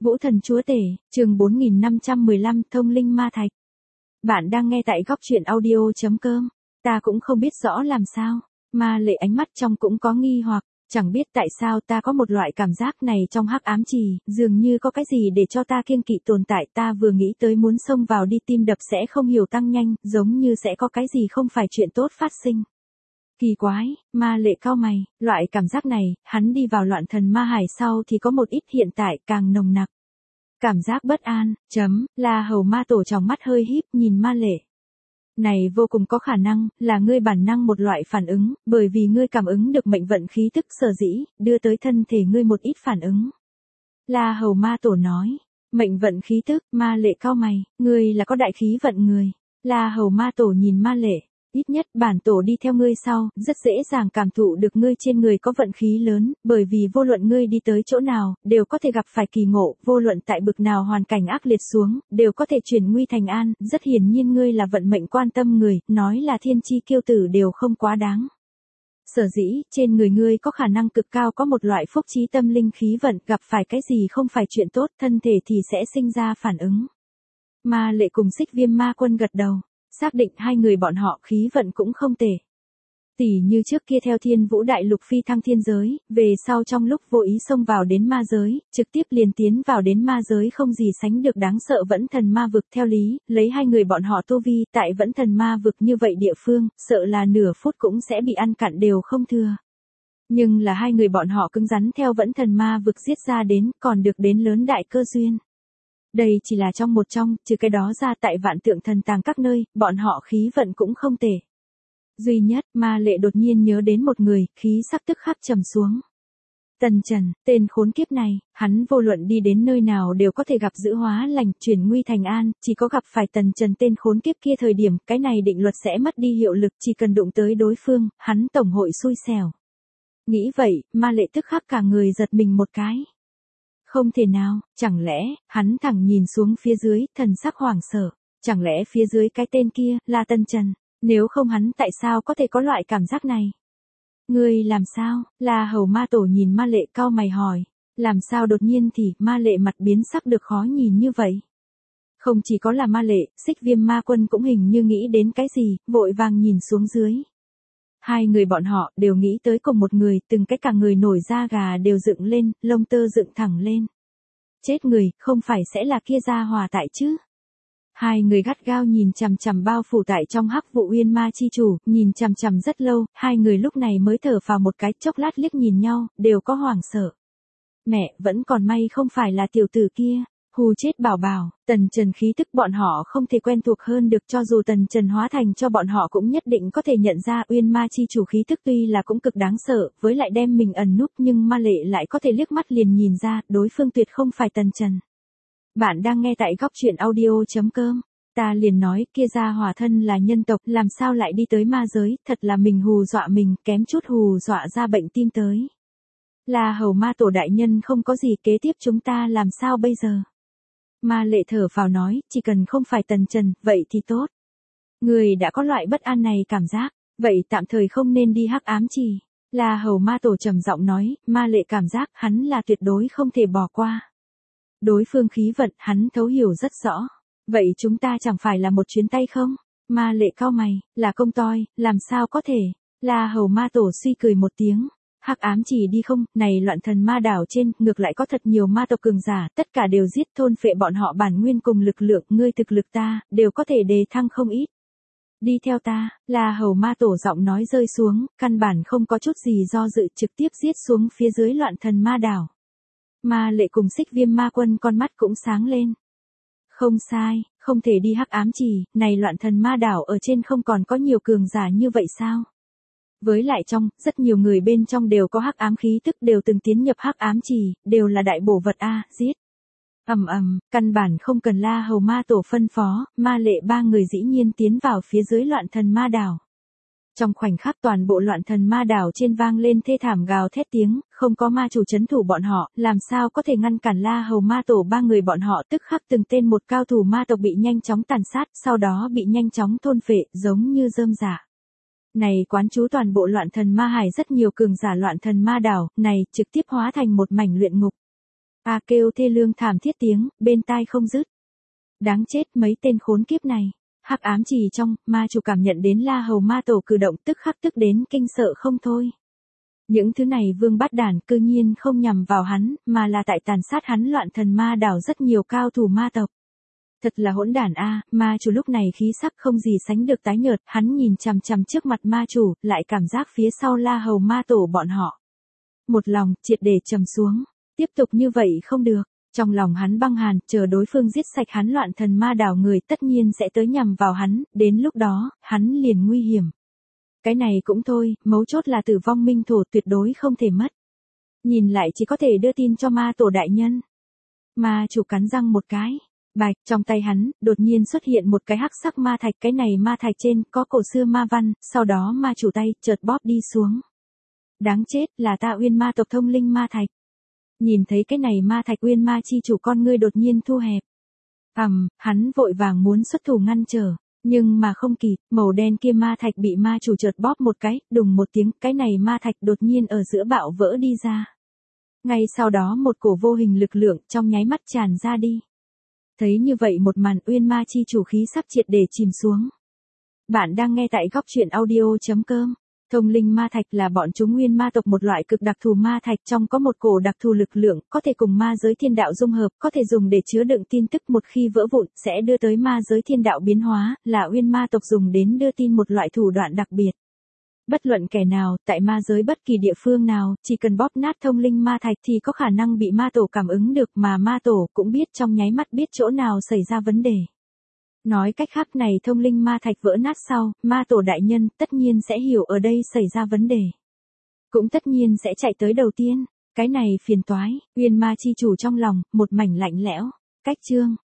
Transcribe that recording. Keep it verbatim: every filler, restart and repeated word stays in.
Vũ Thần Chúa Tể, chương bốn nghìn năm trăm mười lăm Thông linh ma thạch. Bạn đang nghe tại góc truyện audio.com. Ta cũng không biết rõ làm sao. Ma Lệ ánh mắt trong cũng có nghi hoặc, chẳng biết tại sao ta có một loại cảm giác này trong hắc ám trì, dường như có cái gì để cho ta kiêng kỵ tồn tại. Ta vừa nghĩ tới muốn xông vào đi tim đập sẽ không hiểu tăng nhanh, giống như sẽ có cái gì không phải chuyện tốt phát sinh. Kỳ quái, Ma Lệ cau mày, loại cảm giác này, hắn đi vào loạn thần ma hải sau thì có một ít, hiện tại càng nồng nặc. Cảm giác bất an, chấm, La Hầu Ma Tổ trong mắt hơi híp nhìn Ma Lệ. Này vô cùng có khả năng, là ngươi bản năng một loại phản ứng, bởi vì ngươi cảm ứng được mệnh vận khí tức sở dĩ, đưa tới thân thể ngươi một ít phản ứng. La Hầu Ma Tổ nói, mệnh vận khí tức, Ma Lệ cau mày, ngươi là có đại khí vận người. La Hầu Ma Tổ nhìn Ma Lệ. Ít nhất bản tổ đi theo ngươi sau, rất dễ dàng cảm thụ được ngươi trên người có vận khí lớn, bởi vì vô luận ngươi đi tới chỗ nào, đều có thể gặp phải kỳ ngộ, vô luận tại bực nào hoàn cảnh ác liệt xuống, đều có thể chuyển nguy thành an, rất hiển nhiên ngươi là vận mệnh quan tâm người, nói là thiên chi kiêu tử đều không quá đáng. Sở dĩ, trên người ngươi có khả năng cực cao có một loại phúc trí tâm linh khí vận, gặp phải cái gì không phải chuyện tốt, thân thể thì sẽ sinh ra phản ứng. Ma Lệ cùng Xích Viêm Ma Quân gật đầu. Xác định hai người bọn họ khí vận cũng không tệ. Tỷ như trước kia theo Thiên Vũ Đại Lục phi thăng thiên giới, về sau trong lúc vô ý xông vào đến ma giới, trực tiếp liền tiến vào đến ma giới không gì sánh được đáng sợ vẫn thần ma vực. Theo lý, lấy hai người bọn họ tu vi tại vẫn thần ma vực như vậy địa phương, sợ là nửa phút cũng sẽ bị ăn cặn đều không thừa. Nhưng là hai người bọn họ cứng rắn theo vẫn thần ma vực giết ra đến, còn được đến lớn đại cơ duyên. Đây chỉ là trong một trong, trừ cái đó ra tại vạn tượng thần tàng các nơi, bọn họ khí vận cũng không tệ. Duy nhất, Ma Lệ đột nhiên nhớ đến một người, khí sắc tức khắc trầm xuống. Tần Trần, tên khốn kiếp này, hắn vô luận đi đến nơi nào đều có thể gặp giữ hóa lành, chuyển nguy thành an, chỉ có gặp phải Tần Trần tên khốn kiếp kia thời điểm, cái này định luật sẽ mất đi hiệu lực, chỉ cần đụng tới đối phương, hắn tổng hội xui xẻo. Nghĩ vậy, Ma Lệ tức khắc cả người giật mình một cái. Không thể nào, chẳng lẽ, hắn thẳng nhìn xuống phía dưới, thần sắc hoảng sợ, chẳng lẽ phía dưới cái tên kia, là Tần Trần, nếu không hắn tại sao có thể có loại cảm giác này? Ngươi làm sao, La Hầu Ma Tổ nhìn Ma Lệ cau mày hỏi, làm sao đột nhiên thì, Ma Lệ mặt biến sắc được khó nhìn như vậy? Không chỉ có là Ma Lệ, Xích Viêm Ma Quân cũng hình như nghĩ đến cái gì, vội vàng nhìn xuống dưới. Hai người bọn họ đều nghĩ tới cùng một người, từng cái cả người nổi da gà đều dựng lên, lông tơ dựng thẳng lên. Chết người, không phải sẽ là kia gia hòa tại chứ? Hai người gắt gao nhìn chằm chằm bao phủ tại trong hắc vụ uyên ma chi chủ, nhìn chằm chằm rất lâu, hai người lúc này mới thở phào một cái, chốc lát liếc nhìn nhau, đều có hoảng sợ. Mẹ, vẫn còn may không phải là tiểu tử kia. Hù chết bảo bảo, Tần Trần khí tức bọn họ không thể quen thuộc hơn được, cho dù Tần Trần hóa thành cho bọn họ cũng nhất định có thể nhận ra uyên ma chi chủ khí tức tuy là cũng cực đáng sợ, với lại đem mình ẩn núp, nhưng Ma Lệ lại có thể liếc mắt liền nhìn ra, đối phương tuyệt không phải Tần Trần. Bạn đang nghe tại góc truyện audio.com. Ta liền nói, kia gia hòa thân là nhân tộc, làm sao lại đi tới ma giới, thật là mình hù dọa mình, kém chút hù dọa ra bệnh tim tới. La Hầu Ma Tổ đại nhân không có gì, kế tiếp chúng ta làm sao bây giờ? Ma Lệ thở phào nói, chỉ cần không phải Tần Trần, vậy thì tốt. Người đã có loại bất an này cảm giác, vậy tạm thời không nên đi hắc ám trì. La Hầu Ma Tổ trầm giọng nói, Ma Lệ cảm giác hắn là tuyệt đối không thể bỏ qua. Đối phương khí vận hắn thấu hiểu rất rõ. Vậy chúng ta chẳng phải là một chuyến tay không? Ma Lệ cau mày, là công toi, làm sao có thể? La Hầu Ma Tổ suy cười một tiếng. Hắc ám chỉ đi không, này loạn thần ma đảo trên, ngược lại có thật nhiều ma tộc cường giả, tất cả đều giết thôn phệ bọn họ bản nguyên cùng lực lượng, ngươi thực lực ta, đều có thể đề thăng không ít. Đi theo ta, La Hầu Ma Tổ giọng nói rơi xuống, căn bản không có chút gì do dự, trực tiếp giết xuống phía dưới loạn thần ma đảo. Ma Lệ cùng Xích Viêm Ma Quân con mắt cũng sáng lên. Không sai, không thể đi hắc ám trì, này loạn thần ma đảo ở trên không còn có nhiều cường giả như vậy sao? Với lại trong, rất nhiều người bên trong đều có hắc ám khí tức, đều từng tiến nhập hắc ám trì, đều là đại bổ vật a, giết. Ầm ầm, căn bản không cần La Hầu Ma Tổ phân phó, Ma Lệ ba người dĩ nhiên tiến vào phía dưới loạn thần ma đảo. Trong khoảnh khắc toàn bộ loạn thần ma đảo trên vang lên thê thảm gào thét tiếng, không có ma chủ trấn thủ bọn họ, làm sao có thể ngăn cản La Hầu Ma Tổ ba người bọn họ, tức khắc từng tên một cao thủ ma tộc bị nhanh chóng tàn sát, sau đó bị nhanh chóng thôn phệ, giống như rơm rạ. Này quán trú toàn bộ loạn thần ma hải rất nhiều cường giả loạn thần ma đảo, này trực tiếp hóa thành một mảnh luyện ngục. A kêu thê lương thảm thiết tiếng, bên tai không dứt. Đáng chết mấy tên khốn kiếp này. Hắc ám trì trong, ma chủ cảm nhận đến La Hầu ma tổ cử động tức khắc tức đến kinh sợ không thôi. Những thứ này vương bát đản cư nhiên không nhằm vào hắn, mà là tại tàn sát hắn loạn thần ma đảo rất nhiều cao thủ ma tộc. Thật là hỗn đản a, ma chủ lúc này khí sắc không gì sánh được tái nhợt, hắn nhìn chằm chằm trước mặt ma chủ, lại cảm giác phía sau La Hầu ma tổ bọn họ. Một lòng, triệt để trầm xuống, tiếp tục như vậy không được. Trong lòng hắn băng hàn, chờ đối phương giết sạch hắn loạn thần ma đảo người tất nhiên sẽ tới nhằm vào hắn, đến lúc đó, hắn liền nguy hiểm. Cái này cũng thôi, mấu chốt là tử vong minh thổ tuyệt đối không thể mất. Nhìn lại chỉ có thể đưa tin cho ma tổ đại nhân. Ma chủ cắn răng một cái. Bạch, trong tay hắn, đột nhiên xuất hiện một cái hắc sắc ma thạch, cái này ma thạch trên có cổ xưa ma văn, sau đó ma chủ tay chợt bóp đi xuống. Đáng chết, là ta Uyên ma tộc thông linh ma thạch. Nhìn thấy cái này ma thạch Uyên ma chi chủ con ngươi đột nhiên thu hẹp. Ầm, hắn vội vàng muốn xuất thủ ngăn trở, nhưng mà không kịp, màu đen kia ma thạch bị ma chủ chợt bóp một cái, đùng một tiếng, cái này ma thạch đột nhiên ở giữa bạo vỡ đi ra. Ngay sau đó một cổ vô hình lực lượng trong nháy mắt tràn ra đi. Thấy như vậy một màn Uyên ma chi chủ khí sắp triệt để chìm xuống. Bạn đang nghe tại góc truyện audio chấm com. Thông linh ma thạch là bọn chúng Nguyên ma tộc một loại cực đặc thù ma thạch, trong có một cổ đặc thù lực lượng, có thể cùng ma giới thiên đạo dung hợp, có thể dùng để chứa đựng tin tức, một khi vỡ vụn sẽ đưa tới ma giới thiên đạo biến hóa, là Nguyên ma tộc dùng đến đưa tin một loại thủ đoạn đặc biệt. Bất luận kẻ nào, tại ma giới bất kỳ địa phương nào, chỉ cần bóp nát thông linh ma thạch thì có khả năng bị ma tổ cảm ứng được, mà ma tổ cũng biết trong nháy mắt biết chỗ nào xảy ra vấn đề. Nói cách khác này thông linh ma thạch vỡ nát sau, ma tổ đại nhân tất nhiên sẽ hiểu ở đây xảy ra vấn đề. Cũng tất nhiên sẽ chạy tới đầu tiên. Cái này phiền toái, Uyên ma chi chủ trong lòng, một mảnh lạnh lẽo. Cách chương.